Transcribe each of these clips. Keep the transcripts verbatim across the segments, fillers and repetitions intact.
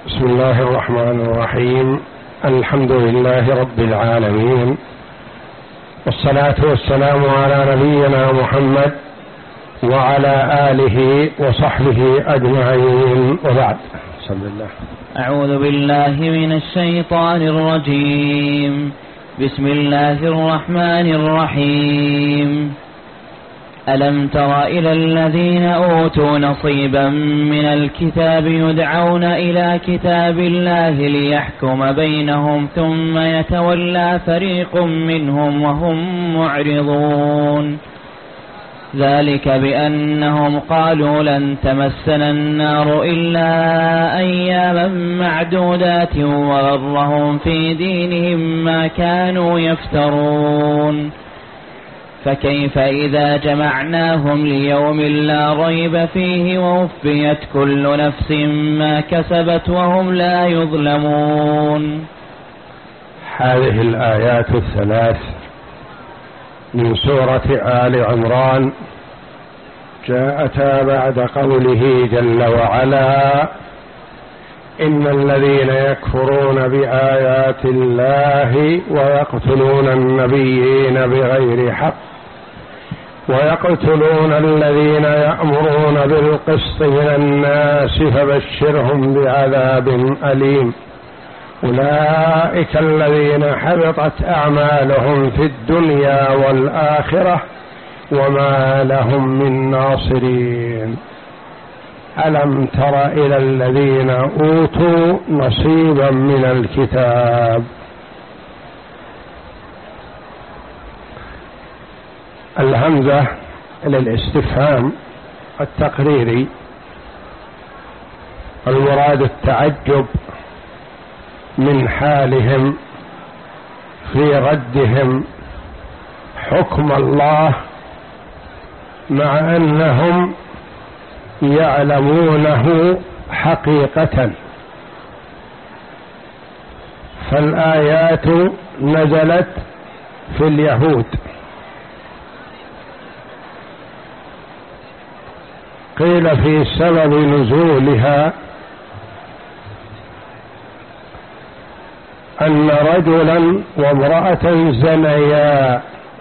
بسم الله الرحمن الرحيم. الحمد لله رب العالمين، والصلاة والسلام على نبينا محمد وعلى آله وصحبه أجمعين، وبعد. بسم الله. أعوذ بالله من الشيطان الرجيم. بسم الله الرحمن الرحيم. ألم تر إلى الذين أوتوا نصيبا من الكتاب يدعون إلى كتاب الله ليحكم بينهم ثم يتولى فريق منهم وهم معرضون. ذلك بأنهم قالوا لن تمسنا النار إلا أياما معدودات وغرهم في دينهم ما كانوا يفترون. فكيف إذا جمعناهم ليوم لا ريب فيه ووفيت كل نفس ما كسبت وهم لا يظلمون. هذه الآيات الثلاث من سورة آل عمران جاءتا بعد قوله جل وعلا: إن الذين يكفرون بآيات الله ويقتلون النبيين بغير حق ويقتلون الذين يأمرون بالقسط من الناس فبشرهم بعذاب أليم. أولئك الذين حبطت أعمالهم في الدنيا والآخرة وما لهم من ناصرين. ألم تر إلى الذين أوتوا نصيبا من الكتاب. الهمزة للاستفهام التقريري، المراد التعجب من حالهم في ردهم حكم الله مع أنهم يعلمونه حقيقة. فالآيات نزلت في اليهود، قيل في سبب نزولها أن رجلا وامرأة زنيا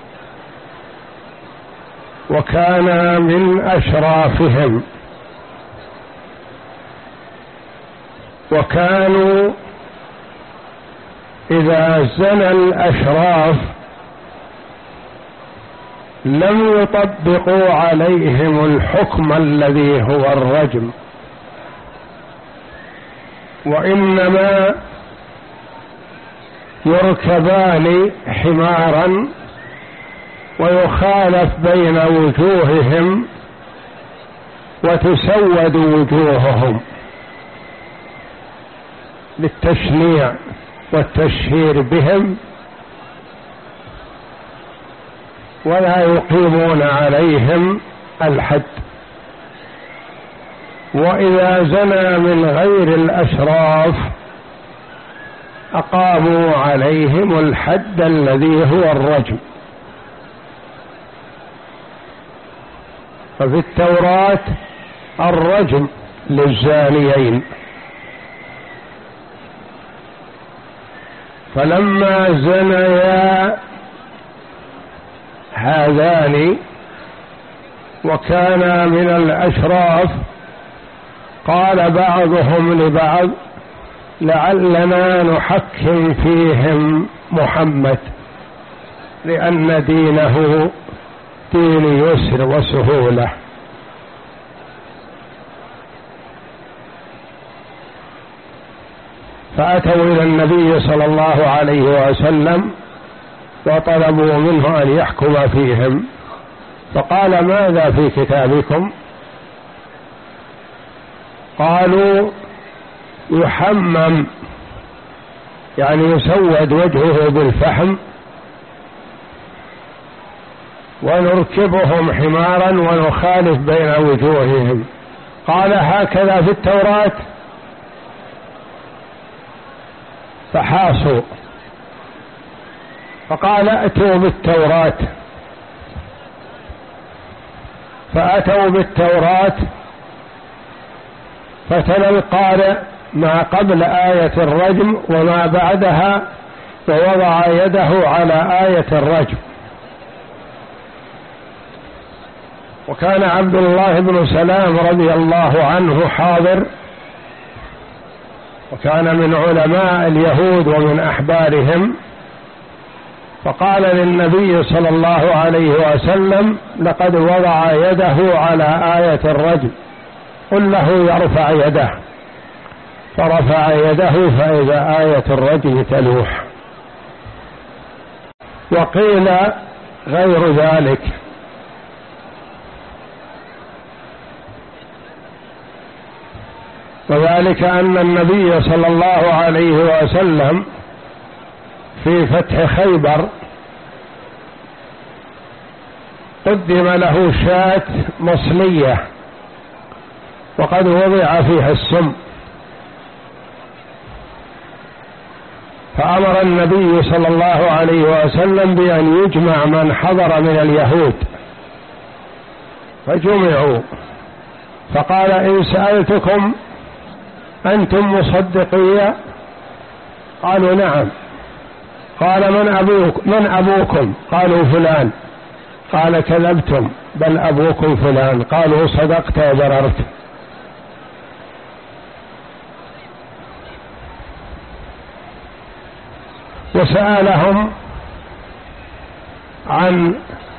وكانا من أشرافهم، وكانوا إذا زنى الأشراف لم يطبقوا عليهم الحكم الذي هو الرجم، وإنما يركبان حمارا ويخالف بين وجوههم وتسود وجوههم للتشنيع والتشهير بهم، ولا يقيمون عليهم الحد. وإذا زنى من غير الأشراف أقاموا عليهم الحد الذي هو الرجم. ففي التوراة الرجم للزانيين، فلما زنيا هذان وكانا من الأشراف قال بعضهم لبعض: لعلنا نحكم فيهم محمد، لأن دينه دين يسر وسهولة. فأتوا إلى النبي صلى الله عليه وسلم وطلبوا منه أن يحكم فيهم، فقال: ماذا في كتابكم؟ قالوا: يحمم، يعني يسود وجهه بالفحم، ونركبهم حمارا ونخالف بين وجوههم. قال: هكذا في التوراة؟ فحاصوا، فقال: ائتوا بالتوراة. فأتوا بالتوراة فتلا القارئ ما قبل آية الرجم وما بعدها، ووضع يده على آية الرجم. وكان عبد الله بن سلام رضي الله عنه حاضر، وكان من علماء اليهود ومن أحبارهم، فقال للنبي صلى الله عليه وسلم: لقد وضع يده على آية الرجم، قل له يرفع يده. فرفع يده فإذا آية الرجم تلوح. وقيل غير ذلك، وذلك أن النبي صلى الله عليه وسلم في فتح خيبر قدم له شاة مصلية وقد وضع فيها السم، فأمر النبي صلى الله عليه وسلم بأن يجمع من حضر من اليهود، فجمعوا. فقال: إن سألتكم أنتم مصدقية؟ قالوا: نعم. قال: من أبوك من أبوكم؟ قالوا: فلان. قال: كذبتم، بل أبوكم فلان. قالوا: صدقت وبررت. وسألهم عن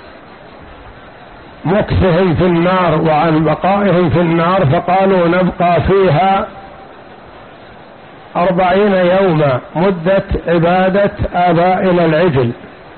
مكثهم في النار وعن بقائهم في النار، فقالوا: نبقى فيها أربعين يوما، مدة عبادة آبائنا العجل.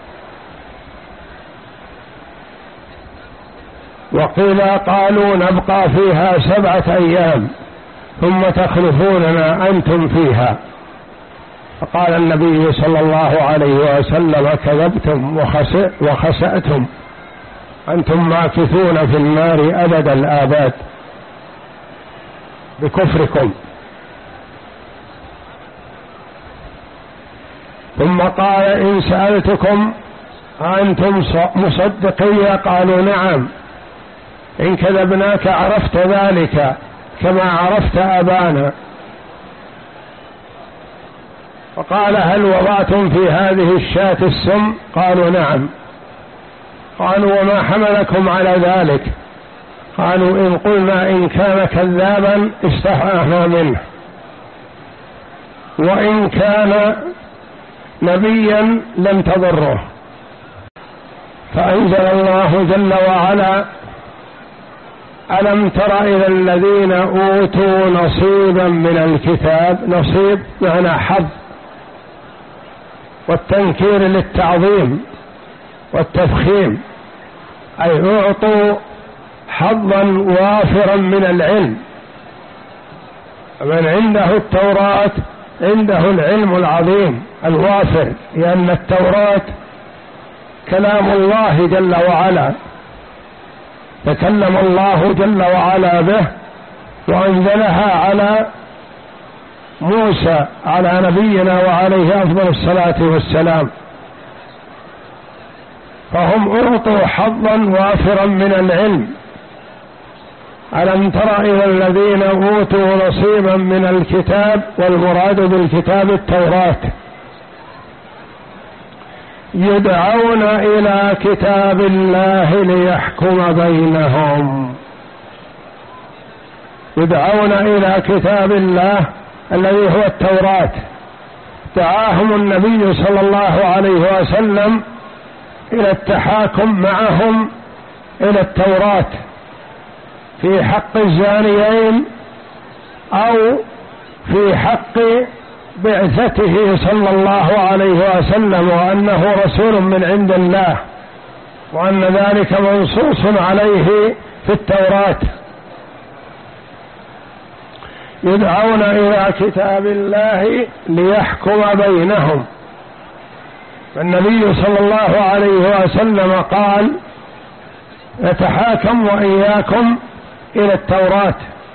وقيل قالوا: نبقى فيها سبعة أيام ثم تخلفوننا أنتم فيها. فقال النبي صلى الله عليه وسلم: كذبتم وخسأتم، أنتم ماكثون في النار أبد الآباد بكفركم. ثم قال: إن سألتكم أنتم مصدقية؟ قالوا: نعم. إن كذبناك عرفت ذلك كما عرفت أبانا. فقال: هل وضعتم في هذه الشاة السم؟ قالوا: نعم. قالوا: وما حملكم على ذلك؟ قالوا: إن قلنا إن كان كذابا استحانا منه، وإن كان نبيا لم تضره. فأنزل الله جل وعلا: ألم تر إلى الذين أوتوا نصيبا من الكتاب. نصيب معنى حظ، والتنكير للتعظيم والتفخيم، أي أعطوا حظا وافرا من العلم. من عنده التوراة عنده العلم العظيم الوافر، لأن التوراة كلام الله جل وعلا، تكلم الله جل وعلا به وأنزلها على موسى على نبينا وعليه أفضل الصلاة والسلام، فهم أعطوا حظا وافرا من العلم. ألم تر إلى الذين أوتوا نصيبا من الكتاب، والمراد بالكتاب التوراة، يدعون إلى كتاب الله ليحكم بينهم. يدعون إلى كتاب الله الذي هو التوراة. دعاهم النبي صلى الله عليه وسلم إلى التحاكم معهم إلى التوراة في حق الزانيين أو في حق بعثته صلى الله عليه وسلم، وأنه رسول من عند الله، وأن ذلك منصوص عليه في التوراة. يدعون إلى كتاب الله ليحكم بينهم. فالنبي صلى الله عليه وسلم قال: يتحاكم وإياكم إلى التوراة،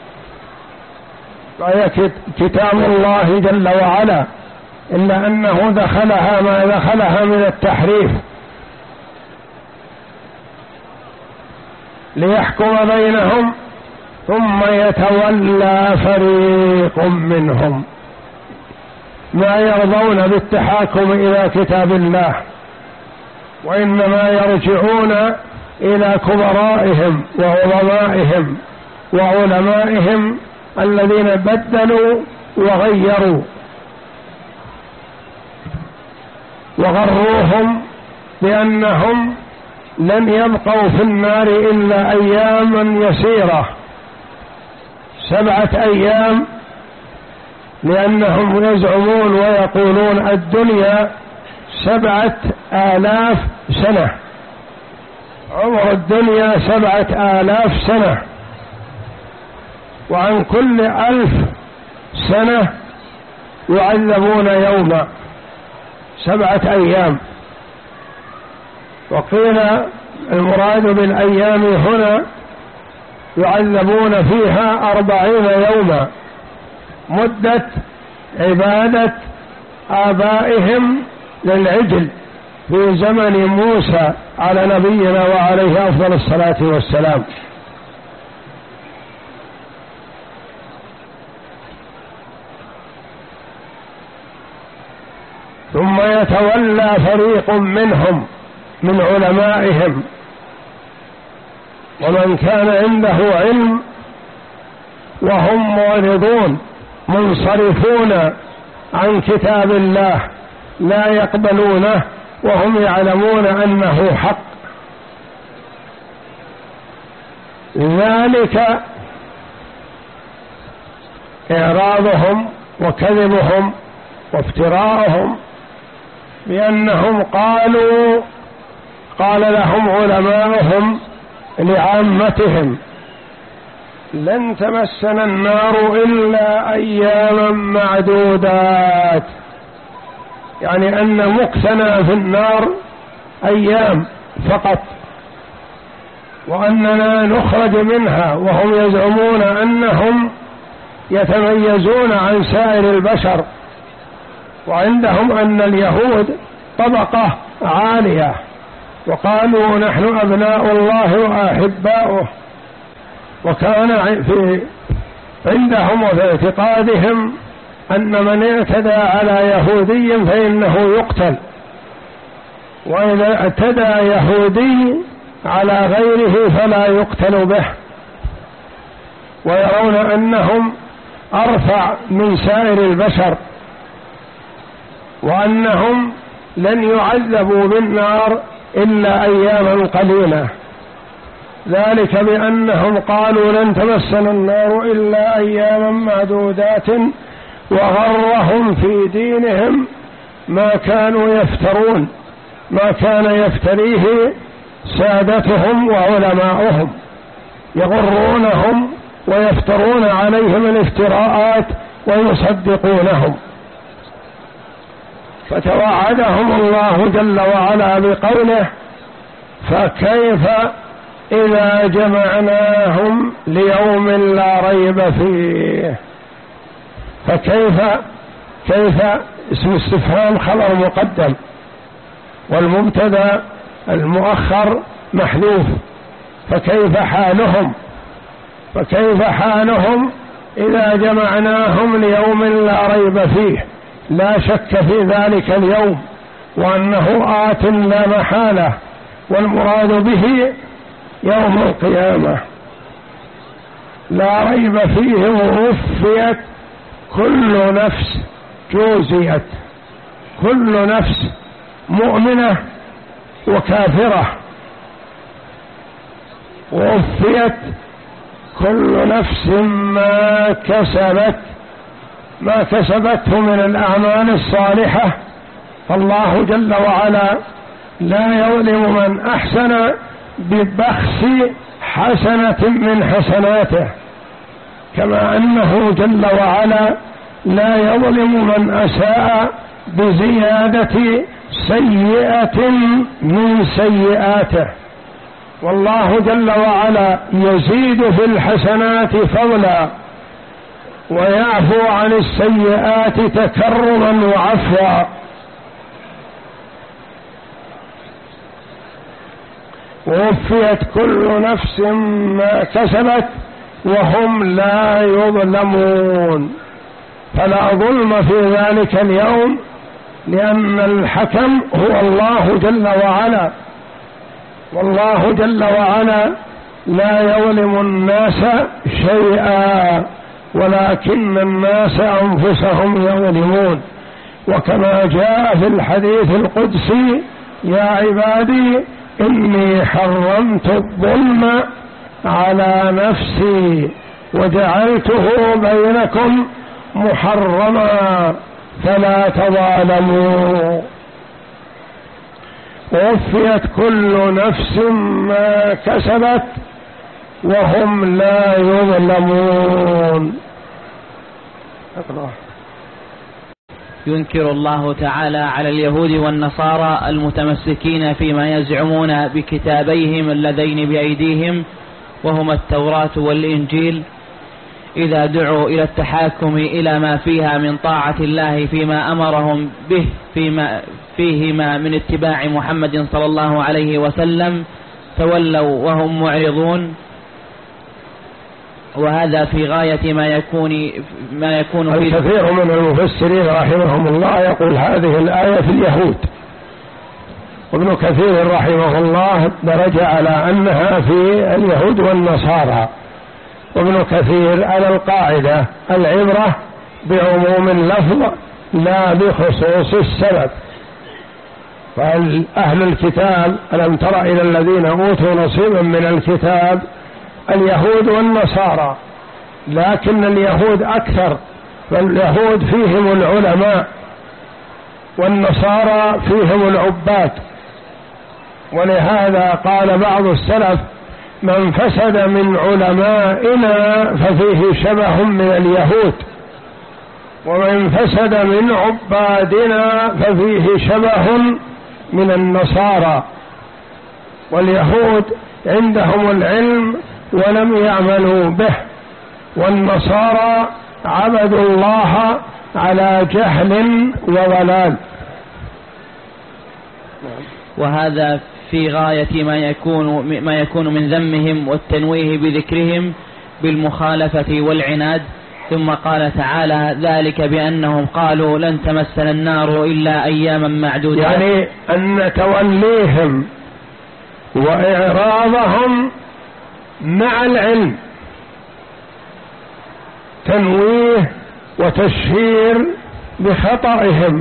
وهي كتاب الله جل وعلا، إلا أنه دخلها ما دخلها من التحريف. ليحكم بينهم ثم يتولى فريق منهم، ما يرضون بالتحاكم إلى كتاب الله، وإنما يرجعون إلى كبرائهم وعظمائهم وعلمائهم الذين بدلوا وغيروا وغروهم بأنهم لن يبقوا في النار إلا أياما يسيرة، سبعة أيام، لأنهم يزعمون ويقولون الدنيا سبعة آلاف سنة، عمر الدنيا سبعة آلاف سنة، وعن كل ألف سنة يعذبون يوما، سبعة أيام. وقيل المراد بالأيام هنا يعذبون فيها أربعين يوما، مدة عبادة آبائهم للعجل في زمن موسى على نبينا وعليه أفضل الصلاة والسلام. ثم يتولى فريق منهم من علمائهم ومن كان عنده علم وهم معرضون منصرفون عن كتاب الله، لا يقبلونه وهم يعلمون أنه حق. ذلك إعراضهم وكذبهم وافتراءهم بأنهم قالوا قال لهم علماؤهم لعامتهم لن تمسنا النار إلا أياما معدودات، يعني أن مكثنا في النار أيام فقط، وأننا نخرج منها، وهم يزعمون أنهم يتميزون عن سائر البشر، وعندهم أن اليهود طبقة عالية، وقالوا نحن أبناء الله وأحباؤه، وكان في عندهم وفي اعتقادهم أن من اعتدى على يهودي فإنه يقتل، وإذا اعتدى يهودي على غيره فلا يقتل به، ويرون أنهم أرفع من سائر البشر، وأنهم لن يعذبوا بالنار إلا أياما قليلة، ذلك بأنهم قالوا لن تمسنا النار إلا أياما معدودات، وغرهم في دينهم ما كانوا يفترون، ما كان يفتريه سادتهم وعلماؤهم، يغرونهم ويفترون عليهم الافتراءات ويصدقونهم. فتوعدهم الله جل وعلا بقوله فكيف إذا جمعناهم ليوم لا ريب فيه. فكيف كيف اسم استفهام خبر مقدم، والمبتدا المؤخر محذوف، فكيف حالهم فكيف حالهم إذا جمعناهم ليوم لا ريب فيه، لا شك في ذلك اليوم وأنه آت لا محالة، والمراد به يوم القيامة لا ريب فيه، ووفيت كل نفس جوزيت، كل نفس مؤمنة وكافرة، ووفيت كل نفس ما كسبت ما كسبته من الأعمال الصالحة. فالله جل وعلا لا يظلم من أحسن ببخس حسنة من حسناته، كما أنه جل وعلا لا يظلم من أساء بزيادة سيئة من سيئاته. والله جل وعلا يزيد في الحسنات فضلا ويعفو عن السيئات تكرما وعفوا. ووفيت كل نفس ما كسبت وهم لا يظلمون. فلا ظلم في ذلك اليوم، لأن الحكم هو الله جل وعلا، والله جل وعلا لا يظلم الناس شيئا، ولكن الناس أنفسهم يظلمون. وكما جاء في الحديث القدسي: يا عبادي إني حرمت الظلم على نفسي وجعلته بينكم محرما فلا تظالموا. ووفيت كل نفس ما كسبت وهم لا يظلمون. ينكر الله تعالى على اليهود والنصارى المتمسكين فيما يزعمون بكتابيهم اللذين بأيديهم وهما التوراة والإنجيل، إذا دعوا إلى التحاكم إلى ما فيها من طاعة الله فيما أمرهم به فيما فيهما من اتباع محمد صلى الله عليه وسلم تولوا وهم معرضون. وهذا في غاية ما يكون ما يكون في الكثير من المفسرين رحمهم الله يقول هذه الآية في اليهود، وابن كثير رحمه الله درج على أنها في اليهود والنصارى، وابن كثير على القاعدة العبرة بعموم اللفظ لا بخصوص السبب. فأهل الكتاب ألم تر إلى الذين أوتوا نصيبا من الكتاب اليهود والنصارى، لكن اليهود أكثر، فاليهود فيهم العلماء والنصارى فيهم العباد. ولهذا قال بعض السلف: من فسد من علمائنا ففيه شبه من اليهود، ومن فسد من عبادنا ففيه شبه من النصارى. واليهود عندهم العلم ولم يعملوا به، والنصارى عبدوا الله على جهل وضلال. وهذا في غاية ما يكون ما يكون من ذمهم والتنويه بذكرهم بالمخالفة والعناد. ثم قال تعالى: ذلك بأنهم قالوا لن تمسنا النار إلا أياما معدودة. يعني أن توليهم وإعراضهم مع العلم تنويه وتشهير بخطئهم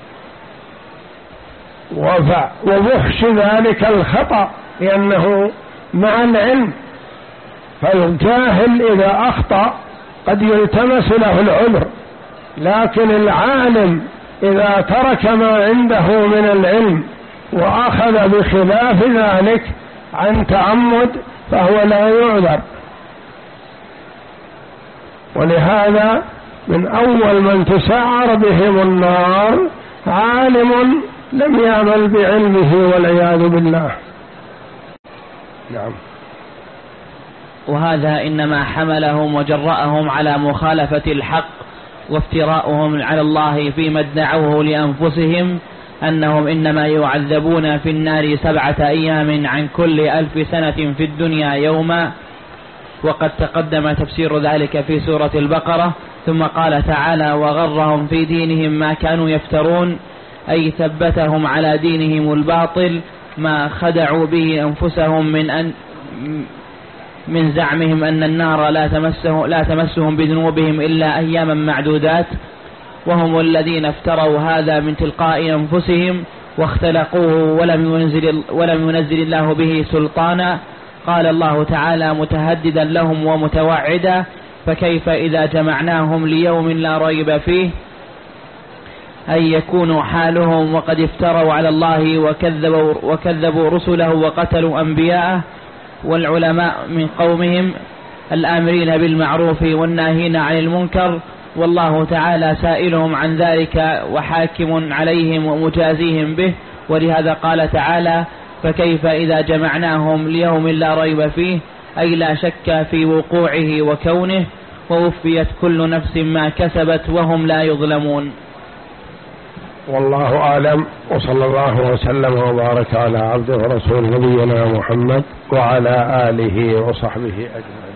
وفحش ذلك الخطأ، لأنه مع العلم. فالجاهل إذا أخطأ قد يلتمس له العذر، لكن العالم إذا ترك ما عنده من العلم وأخذ بخلاف ذلك عن تعمد فهو لا يعذر. ولهذا من أول من تسعر بهم النار عالم لم يعمل بعلمه والعياذ بالله. نعم. وهذا إنما حملهم وجرأهم على مخالفة الحق وافتراؤهم على الله فيما ادعوه لأنفسهم أنهم إنما يعذبون في النار سبعة أيام عن كل ألف سنة في الدنيا يوما. وقد تقدم تفسير ذلك في سورة البقرة. ثم قال تعالى: وغرهم في دينهم ما كانوا يفترون، أي ثبتهم على دينهم الباطل ما خدعوا به أنفسهم من أن من زعمهم أن النار لا تمسه لا تمسهم بذنوبهم إلا أياما معدودات، وهم الذين افتروا هذا من تلقاء أنفسهم واختلقوه ولم ينزل, ولم ينزل الله به سلطانا. قال الله تعالى متهددا لهم ومتوعدا: فكيف إذا جمعناهم ليوم لا ريب فيه، أي يكون حالهم وقد افتروا على الله وكذبوا, وكذبوا رسله وقتلوا أنبياءه. والعلماء من قومهم الآمرين بالمعروف والناهين عن المنكر، والله تعالى سائلهم عن ذلك وحاكم عليهم ومجازيهم به. ولهذا قال تعالى: فكيف إذا جمعناهم ليوم لا ريب فيه، أي لا شك في وقوعه وكونه، ووفيت كل نفس ما كسبت وهم لا يظلمون. والله أعلم، وصلى الله وسلم وبارك على عبده ورسوله نبينا محمد وعلى آله وصحبه أجمعين.